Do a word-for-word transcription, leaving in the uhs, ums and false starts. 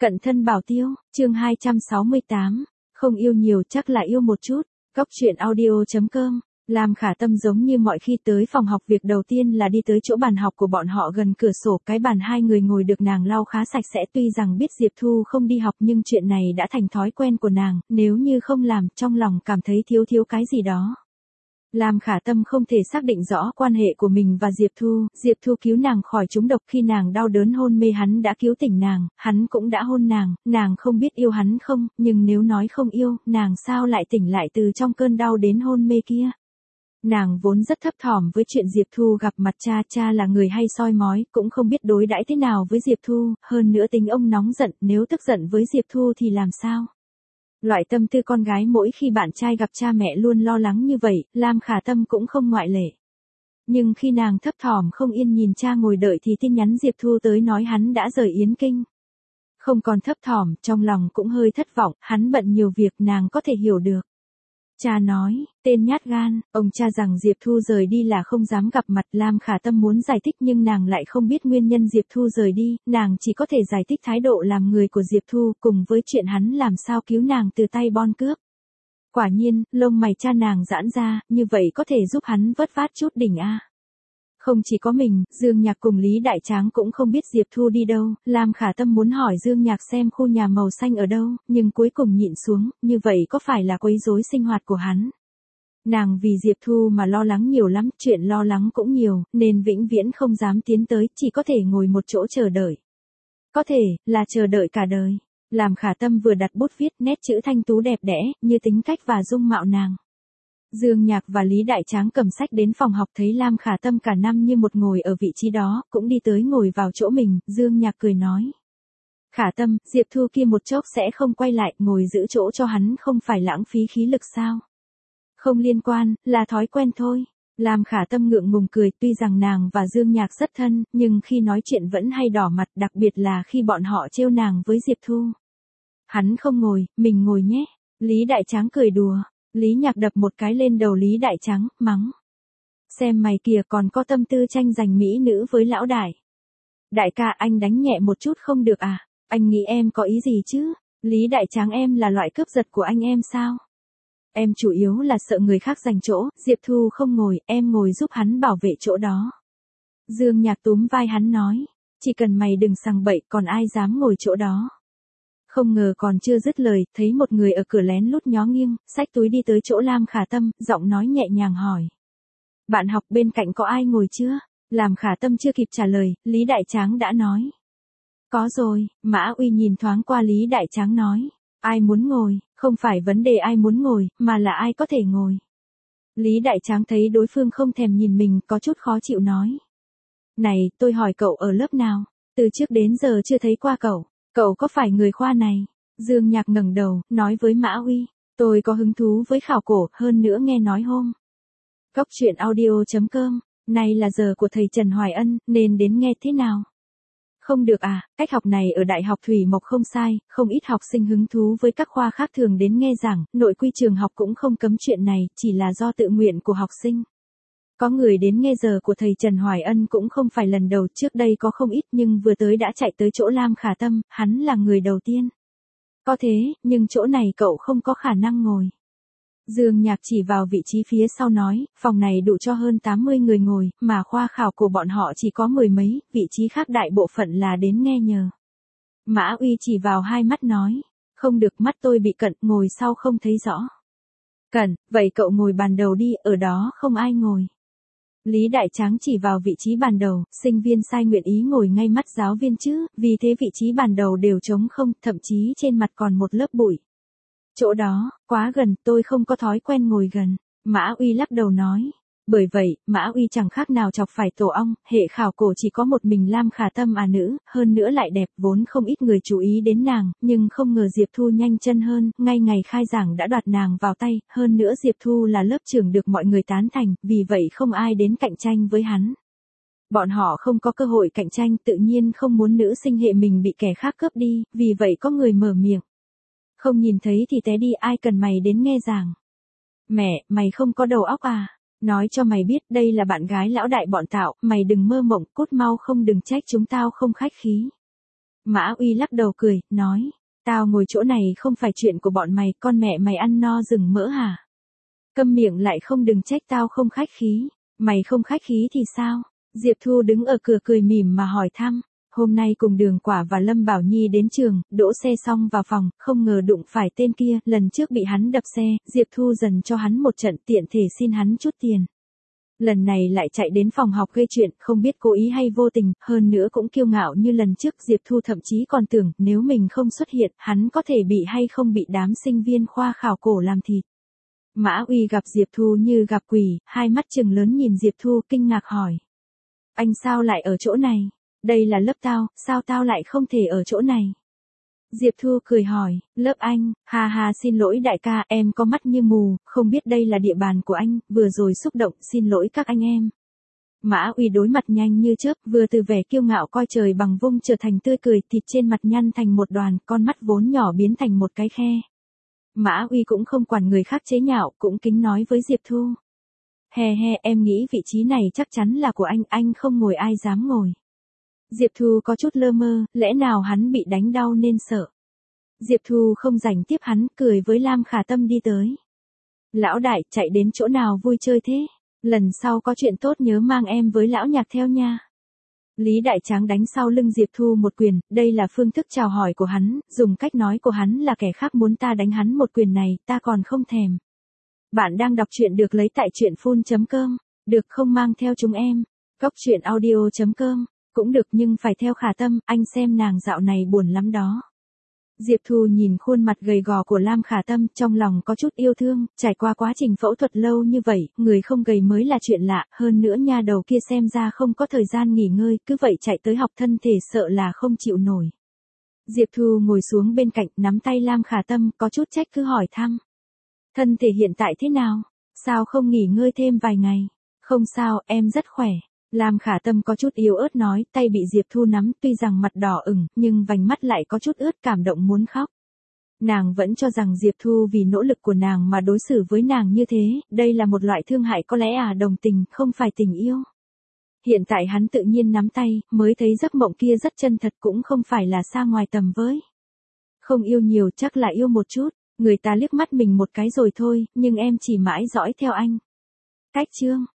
Cận thân bảo tiêu, chương hai trăm sáu mươi tám, không yêu nhiều chắc là yêu một chút. Góc truyện audio chấm com. Lam Khả Tâm giống như mọi khi tới phòng học, việc đầu tiên là đi tới chỗ bàn học của bọn họ gần cửa sổ, cái bàn hai người ngồi được nàng lau khá sạch sẽ, tuy rằng biết Diệp Thu không đi học nhưng chuyện này đã thành thói quen của nàng, nếu như không làm, trong lòng cảm thấy thiếu thiếu cái gì đó. Lam Khả Tâm không thể xác định rõ quan hệ của mình và Diệp Thu, Diệp Thu cứu nàng khỏi trúng độc khi nàng đau đớn hôn mê, hắn đã cứu tỉnh nàng, hắn cũng đã hôn nàng, nàng không biết yêu hắn không, nhưng nếu nói không yêu, nàng sao lại tỉnh lại từ trong cơn đau đến hôn mê kia. Nàng vốn rất thấp thỏm với chuyện Diệp Thu gặp mặt cha, cha là người hay soi mói, cũng không biết đối đãi thế nào với Diệp Thu, hơn nữa tính ông nóng giận, nếu tức giận với Diệp Thu thì làm sao? Loại tâm tư con gái mỗi khi bạn trai gặp cha mẹ luôn lo lắng như vậy, Lam Khả Tâm cũng không ngoại lệ. Nhưng khi nàng thấp thỏm không yên nhìn cha ngồi đợi thì tin nhắn Diệp Thu tới nói hắn đã rời Yến Kinh. Không còn thấp thỏm, trong lòng cũng hơi thất vọng, hắn bận nhiều việc, nàng có thể hiểu được. Cha nói, tên nhát gan, ông cha rằng Diệp Thu rời đi là không dám gặp mặt. Lam Khả Tâm muốn giải thích nhưng nàng lại không biết nguyên nhân Diệp Thu rời đi, nàng chỉ có thể giải thích thái độ làm người của Diệp Thu cùng với chuyện hắn làm sao cứu nàng từ tay bon cướp. Quả nhiên, lông mày cha nàng giãn ra, như vậy có thể giúp hắn vớt vát chút đỉnh a. Không chỉ có mình, Dương Nhạc cùng Lý Đại Tráng cũng không biết Diệp Thu đi đâu, Lam Khả Tâm muốn hỏi Dương Nhạc xem khu nhà màu xanh ở đâu, nhưng cuối cùng nhịn xuống, như vậy có phải là quấy rối sinh hoạt của hắn. Nàng vì Diệp Thu mà lo lắng nhiều lắm, chuyện lo lắng cũng nhiều, nên vĩnh viễn không dám tiến tới, chỉ có thể ngồi một chỗ chờ đợi. Có thể, là chờ đợi cả đời. Lam Khả Tâm vừa đặt bút viết, nét chữ thanh tú đẹp đẽ, như tính cách và dung mạo nàng. Dương Nhạc và Lý Đại Tráng cầm sách đến phòng học, thấy Lam Khả Tâm cả năm như một ngồi ở vị trí đó, cũng đi tới ngồi vào chỗ mình. Dương Nhạc cười nói. Khả Tâm, Diệp Thu kia một chốc sẽ không quay lại, ngồi giữ chỗ cho hắn không phải lãng phí khí lực sao? Không liên quan, là thói quen thôi. Lam Khả Tâm ngượng ngùng cười, tuy rằng nàng và Dương Nhạc rất thân, nhưng khi nói chuyện vẫn hay đỏ mặt, đặc biệt là khi bọn họ trêu nàng với Diệp Thu. Hắn không ngồi, mình ngồi nhé. Lý Đại Tráng cười đùa. Lý Nhạc đập một cái lên đầu Lý Đại Tráng, mắng. Xem mày kìa, còn có tâm tư tranh giành mỹ nữ với lão đại. Đại ca, anh đánh nhẹ một chút không được à? Anh nghĩ em có ý gì chứ? Lý Đại Tráng, em là loại cướp giật của anh em sao? Em chủ yếu là sợ người khác giành chỗ, Diệp Thu không ngồi, em ngồi giúp hắn bảo vệ chỗ đó. Dương Nhạc túm vai hắn nói. Chỉ cần mày đừng sằng bậy, còn ai dám ngồi chỗ đó. Không ngờ còn chưa dứt lời, thấy một người ở cửa lén lút nhó nghiêng, xách túi đi tới chỗ Lam Khả Tâm, giọng nói nhẹ nhàng hỏi. Bạn học bên cạnh có ai ngồi chưa? Lam Khả Tâm chưa kịp trả lời, Lý Đại Tráng đã nói. Có rồi. Mã Uy nhìn thoáng qua Lý Đại Tráng nói. Ai muốn ngồi, không phải vấn đề ai muốn ngồi, mà là ai có thể ngồi. Lý Đại Tráng thấy đối phương không thèm nhìn mình, có chút khó chịu nói. Này, tôi hỏi cậu ở lớp nào? Từ trước đến giờ chưa thấy qua cậu. Cậu có phải người khoa này? Dương Nhạc ngẩng đầu, nói với Mã Uy. Tôi có hứng thú với khảo cổ, hơn nữa nghe nói hôm. Góc truyện audio chấm com, nay là giờ của thầy Trần Hoài Ân, nên đến nghe thế nào? Không được à, cách học này ở Đại học Thủy Mộc không sai, không ít học sinh hứng thú với các khoa khác thường đến nghe giảng, nội quy trường học cũng không cấm chuyện này, chỉ là do tự nguyện của học sinh. Có người đến nghe giờ của thầy Trần Hoài Ân cũng không phải lần đầu, trước đây có không ít nhưng vừa tới đã chạy tới chỗ Lam Khả Tâm, hắn là người đầu tiên. Có thế, nhưng chỗ này cậu không có khả năng ngồi. Dương Nhạc chỉ vào vị trí phía sau nói, phòng này đủ cho hơn tám mươi người ngồi, mà khoa khảo của bọn họ chỉ có mười mấy, vị trí khác đại bộ phận là đến nghe nhờ. Mã Uy chỉ vào hai mắt nói, không được, mắt tôi bị cận, ngồi sau không thấy rõ. Cận, vậy cậu ngồi bàn đầu đi, ở đó không ai ngồi. Lý Đại Tráng chỉ vào vị trí bàn đầu, sinh viên sai nguyện ý ngồi ngay mắt giáo viên chứ, vì thế vị trí bàn đầu đều trống không, thậm chí trên mặt còn một lớp bụi. Chỗ đó, quá gần, tôi không có thói quen ngồi gần. Mã Uy lắc đầu nói. Bởi vậy, Mã Uy chẳng khác nào chọc phải tổ ong, hệ khảo cổ chỉ có một mình Lam Khả Tâm à nữ, hơn nữa lại đẹp, vốn không ít người chú ý đến nàng, nhưng không ngờ Diệp Thu nhanh chân hơn, ngay ngày khai giảng đã đoạt nàng vào tay, hơn nữa Diệp Thu là lớp trưởng được mọi người tán thành, vì vậy không ai đến cạnh tranh với hắn. Bọn họ không có cơ hội cạnh tranh, tự nhiên không muốn nữ sinh hệ mình bị kẻ khác cướp đi, vì vậy có người mở miệng. Không nhìn thấy thì té đi, ai cần mày đến nghe giảng. Mẹ, mày không có đầu óc à? Nói cho mày biết, đây là bạn gái lão đại bọn tạo, mày đừng mơ mộng, cút mau, không đừng trách chúng tao không khách khí. Mã Uy lắc đầu cười, nói, tao ngồi chỗ này không phải chuyện của bọn mày, con mẹ mày ăn no rừng mỡ hả? Câm miệng lại không, đừng trách tao không khách khí. Mày không khách khí thì sao? Diệp Thu đứng ở cửa cười mỉm mà hỏi thăm. Hôm nay cùng Đường Quả và Lâm Bảo Nhi đến trường, đỗ xe xong vào phòng, không ngờ đụng phải tên kia, lần trước bị hắn đập xe, Diệp Thu dần cho hắn một trận, tiện thể xin hắn chút tiền. Lần này lại chạy đến phòng học gây chuyện, không biết cố ý hay vô tình, hơn nữa cũng kiêu ngạo như lần trước. Diệp Thu thậm chí còn tưởng, nếu mình không xuất hiện, hắn có thể bị hay không bị đám sinh viên khoa khảo cổ làm thịt. Mã Uy gặp Diệp Thu như gặp quỷ, hai mắt trừng lớn nhìn Diệp Thu kinh ngạc hỏi. Anh sao lại ở chỗ này? Đây là lớp tao, sao tao lại không thể ở chỗ này? Diệp Thu cười hỏi, lớp anh, ha ha, xin lỗi đại ca, em có mắt như mù, không biết đây là địa bàn của anh, vừa rồi xúc động, xin lỗi các anh em. Mã Uy đối mặt nhanh như chớp, vừa từ vẻ kiêu ngạo coi trời bằng vung trở thành tươi cười, thịt trên mặt nhăn thành một đoàn, con mắt vốn nhỏ biến thành một cái khe. Mã Uy cũng không quản người khác chế nhạo, cũng kính nói với Diệp Thu. He he, em nghĩ vị trí này chắc chắn là của anh, anh không ngồi ai dám ngồi. Diệp Thu có chút lơ mơ, lẽ nào hắn bị đánh đau nên sợ. Diệp Thu không rảnh tiếp hắn, cười với Lam Khả Tâm đi tới. Lão đại, chạy đến chỗ nào vui chơi thế? Lần sau có chuyện tốt nhớ mang em với lão nhạc theo nha. Lý Đại Tráng đánh sau lưng Diệp Thu một quyền, đây là phương thức chào hỏi của hắn, dùng cách nói của hắn là kẻ khác muốn ta đánh hắn một quyền này, ta còn không thèm. Bạn đang đọc truyện được lấy tại truyện phun chấm com, được không mang theo chúng em. Góc truyện audio chấm com, cũng được nhưng phải theo Khả Tâm, anh xem nàng dạo này buồn lắm đó. Diệp Thu nhìn khuôn mặt gầy gò của Lam Khả Tâm, trong lòng có chút yêu thương, trải qua quá trình phẫu thuật lâu như vậy, người không gầy mới là chuyện lạ, hơn nữa nha đầu kia xem ra không có thời gian nghỉ ngơi, cứ vậy chạy tới học thân thể sợ là không chịu nổi. Diệp Thu ngồi xuống bên cạnh, nắm tay Lam Khả Tâm, có chút trách cứ hỏi thăm. Thân thể hiện tại thế nào? Sao không nghỉ ngơi thêm vài ngày? Không sao, em rất khỏe. Lam Khả Tâm có chút yếu ớt nói, tay bị Diệp Thu nắm, tuy rằng mặt đỏ ửng, nhưng vành mắt lại có chút ướt, cảm động muốn khóc. Nàng vẫn cho rằng Diệp Thu vì nỗ lực của nàng mà đối xử với nàng như thế, đây là một loại thương hại, có lẽ à đồng tình, không phải tình yêu. Hiện tại hắn tự nhiên nắm tay, mới thấy giấc mộng kia rất chân thật, cũng không phải là xa ngoài tầm với. Không yêu nhiều chắc là yêu một chút, người ta liếc mắt mình một cái rồi thôi, nhưng em chỉ mãi dõi theo anh. Cách chương